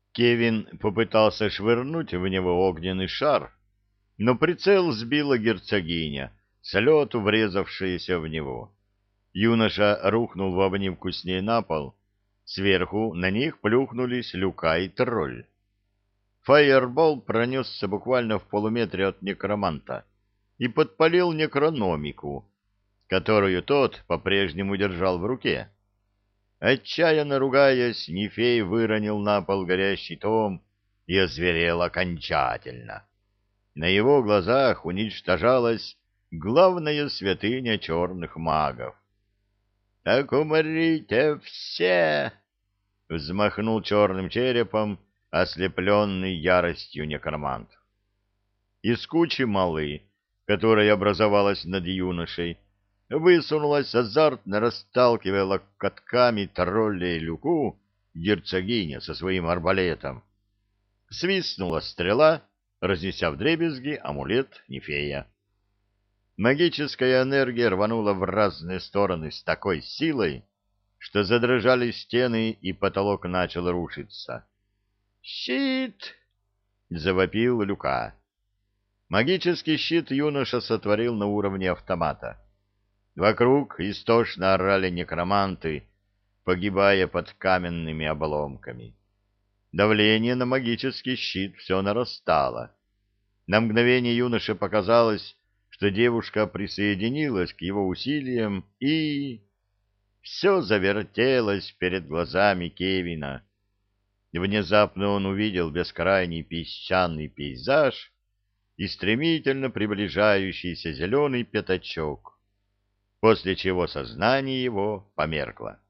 Кевин попытался швырнуть в него огненный шар, но прицел сбила герцогиня, с лету врезавшаяся в него. Юноша рухнул в обнимку с ней на пол. Сверху на них плюхнулись Люка и тролль. Фаербол пронесся буквально в полуметре от некроманта и подпалил некрономику, которую тот по-прежнему держал в руке. Отчаянно ругаясь, Нефей выронил на пол горящий том и озверел окончательно. На его глазах уничтожалась главная святыня черных магов. — Так умрите все! — взмахнул черным черепом ослепленный яростью некромант. Из кучи малы, которая образовалась над юношей, высунулась, азартно расталкивая локотками тролля и Люку, герцогиня со своим арбалетом. Свистнула стрела, разнеся вдребезги амулет Нефея. Магическая энергия рванула в разные стороны с такой силой, что задрожали стены и потолок начал рушиться. «Щит!» — завопил Люка. Магический щит юноша сотворил на уровне автомата. Вокруг истошно орали некроманты, погибая под каменными обломками. Давление на магический щит все нарастало. На мгновение юноше показалось, что девушка присоединилась к его усилиям, и... Все завертелось перед глазами Кевина. Внезапно он увидел бескрайний песчаный пейзаж и стремительно приближающийся зеленый пятачок, после чего сознание его померкло.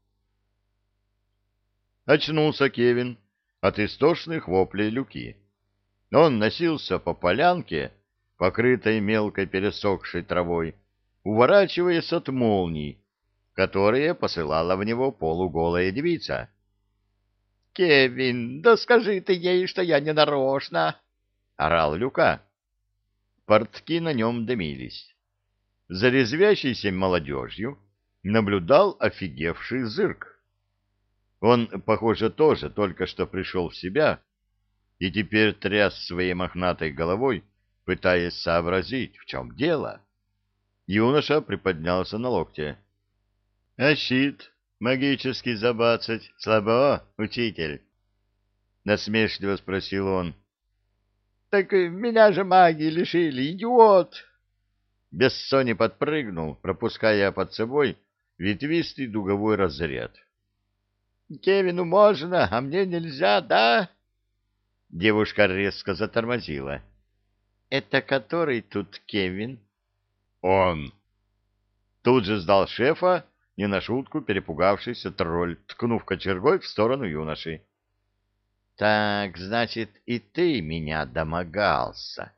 Очнулся Кевин от истошных воплей Люки. Он носился по полянке, покрытой мелкой пересохшей травой, уворачиваясь от молний, которые посылала в него полуголая девица. — Кевин, да скажи ты ей, что я не нарочно! — орал Люка. Портки на нем дымились. За резвящейся молодежью наблюдал офигевший зырк. Он, похоже, тоже только что пришел в себя и теперь тряс своей мохнатой головой, пытаясь сообразить, в чем дело. Юноша приподнялся на локте. — А щит магический забацать слабо, учитель? — насмешливо спросил он. — Так меня же маги лишили, идиот! Бессони подпрыгнул, пропуская под собой ветвистый дуговой разряд. — Кевину можно, а мне нельзя, да? Девушка резко затормозила. — Это который тут Кевин? — Он. Тут же сдал шефа, не на шутку перепугавшийся тролль, ткнув кочергой в сторону юноши. — Так, значит, и ты меня домогался.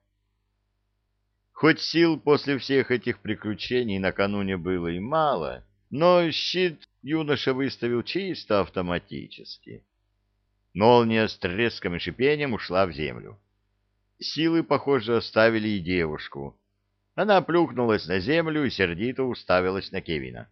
Хоть сил после всех этих приключений накануне было и мало, но щит юноша выставил чисто автоматически. Молния с треском и шипением ушла в землю. Силы, похоже, оставили и девушку. Она плюхнулась на землю и сердито уставилась на Кевина.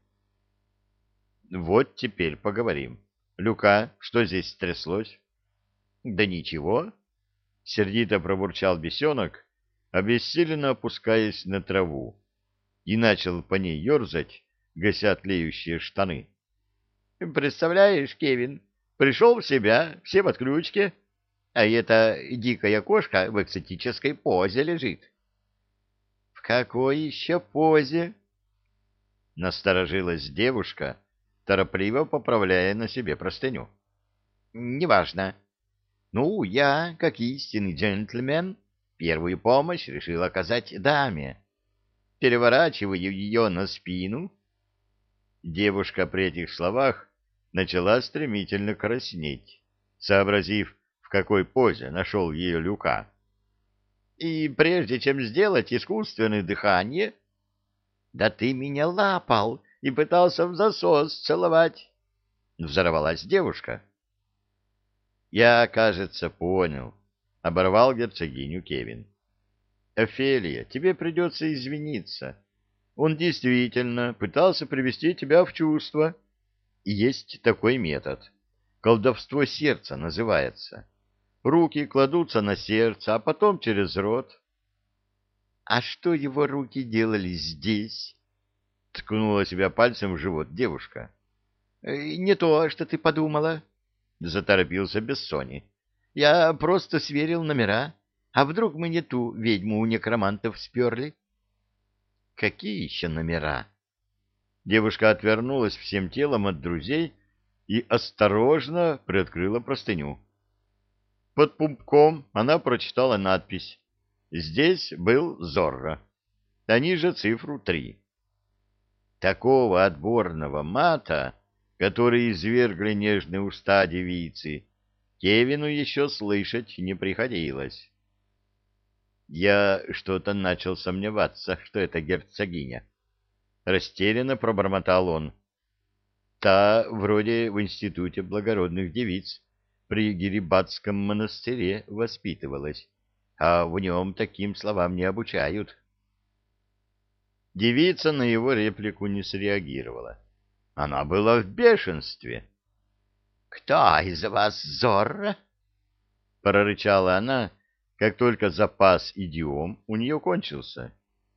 Вот теперь поговорим. Люка, что здесь стряслось? Да ничего. Сердито пробурчал бесенок, обессиленно опускаясь на траву, и начал по ней ерзать, гася тлеющие штаны. Представляешь, Кевин, пришел в себя, все в отключке, а эта дикая кошка в экзотической позе лежит. — В какой еще позе? — насторожилась девушка, торопливо поправляя на себе простыню. — Неважно. Ну, я, как истинный джентльмен, первую помощь решил оказать даме. Переворачиваю ее на спину. Девушка при этих словах начала стремительно краснеть, сообразив, в какой позе нашел ее Люка. И прежде чем сделать искусственное дыхание... Да ты меня лапал и пытался в засос целовать. Взорвалась девушка. Я, кажется, понял. Оборвал герцогиню Кевин. Офелия, тебе придется извиниться. Он действительно пытался привести тебя в чувство. И есть такой метод. Колдовство сердца называется. руки кладутся на сердце, а потом через рот. — А что его руки делали здесь? — ткнула себя пальцем в живот девушка. — Не то, что ты подумала, — заторопился Бессони. — Я просто сверил номера. А вдруг мы не ту ведьму у некромантов сперли? — Какие еще номера? Девушка отвернулась всем телом от друзей и осторожно приоткрыла простыню. Под пупком она прочитала надпись: «Здесь был Зорро», а ниже цифру 3. Такого отборного мата, который извергли нежные уста девицы, Кевину еще слышать не приходилось. Я что-то начал сомневаться, что это герцогиня. Растерянно пробормотал он. Та вроде в институте благородных девиц при Гирибатском монастыре воспитывалась, а в нем таким словам не обучают. Девица на его реплику не среагировала. Она была в бешенстве. — Кто из вас Зорро? — прорычала она, как только запас идиом у нее кончился.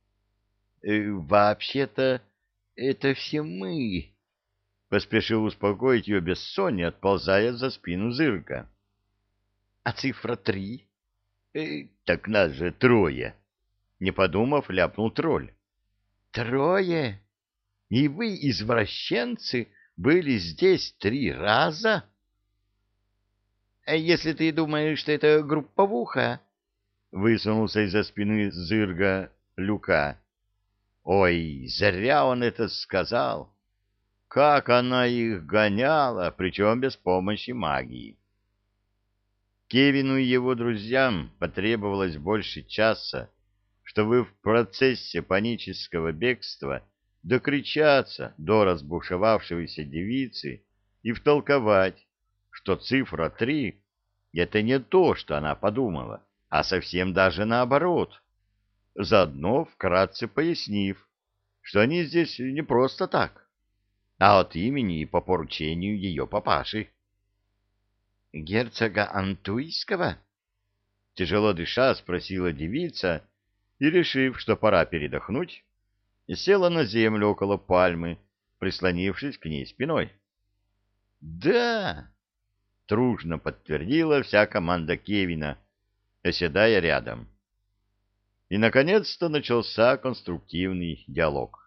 Вообще-то это все мы, — поспешил успокоить ее Бессони, отползая за спину Зырка. — А цифра 3? Так нас же 3. Не подумав, ляпнул тролль. — 3? И вы, извращенцы, были здесь 3 раза? — Если ты думаешь, что это групповуха, — Высунулся из-за спины Зырга Люка. Ой, зря он это сказал. Как она их гоняла, причем без помощи магии. Кевину и его друзьям потребовалось больше часа, чтобы в процессе панического бегства докричаться до разбушевавшейся девицы и втолковать, что цифра 3 — это не то, что она подумала, а совсем даже наоборот, заодно вкратце пояснив, что они здесь не просто так, а от имени и по поручению ее папаши. — Герцога Антуйского? — тяжело дыша спросила девица и, решив, что пора передохнуть, села на землю около пальмы, прислонившись к ней спиной. — Да! — дружно подтвердила вся команда Кевина, оседая рядом. И, наконец-то, начался конструктивный диалог.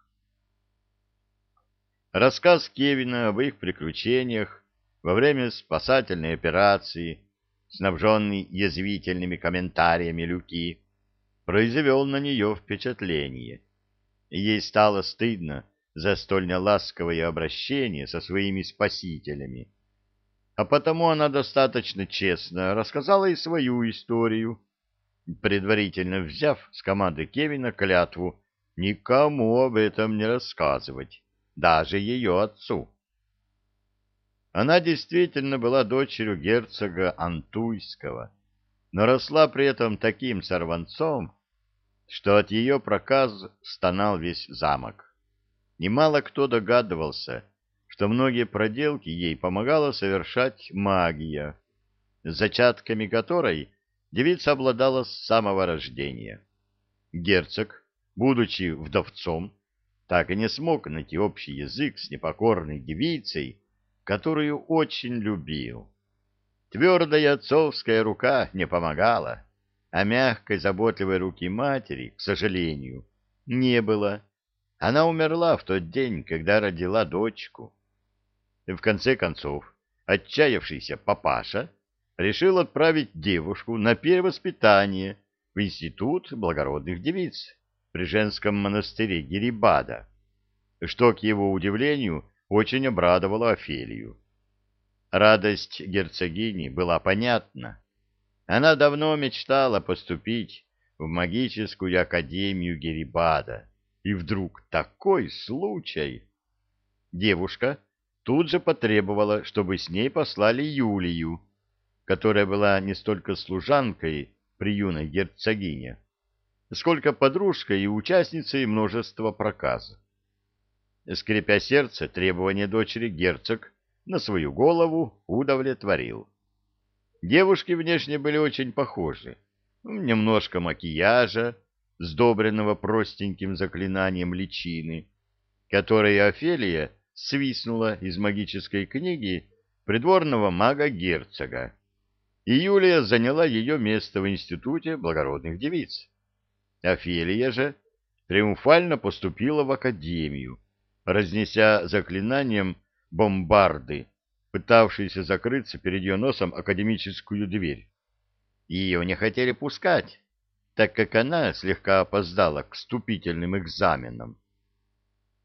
Рассказ Кевина об их приключениях во время спасательной операции, снабженный язвительными комментариями Люки, произвел на нее впечатление. Ей стало стыдно за столь неласковое обращение со своими спасителями, а потому она достаточно честно рассказала и свою историю, предварительно взяв с команды Кевина клятву никому об этом не рассказывать, даже ее отцу. Она действительно была дочерью герцога Антуйского, но росла при этом таким сорванцом, что от ее проказ стонал весь замок. Немало кто догадывался, что многие проделки ей помогала совершать магия, с зачатками которой девица обладала с самого рождения. Герцог, будучи вдовцом, так и не смог найти общий язык с непокорной девицей, которую очень любил. Твердая отцовская рука не помогала, а мягкой заботливой руки матери, к сожалению, не было. Она умерла в тот день, когда родила дочку. И в конце концов, отчаявшийся папаша решил отправить девушку на перевоспитание в институт благородных девиц при женском монастыре Гирибада, что, к его удивлению, очень обрадовало Офелию. Радость герцогини была понятна. Она давно мечтала поступить в магическую академию Гирибада, и вдруг такой случай! Девушка тут же потребовала, чтобы с ней послали Юлию, которая была не столько служанкой при юной герцогине, сколько подружкой и участницей множества проказ. Скрипя сердце, требования дочери герцог на свою голову удовлетворил. Девушки внешне были очень похожи. Немножко макияжа, сдобренного простеньким заклинанием личины, которое Офелия свистнула из магической книги придворного мага-герцога, и Юлия заняла ее место в Институте благородных девиц. Офелия же триумфально поступила в академию, разнеся заклинанием бомбарды, пытавшиеся закрыться перед ее носом академическую дверь. Ее не хотели пускать, так как она слегка опоздала к вступительным экзаменам.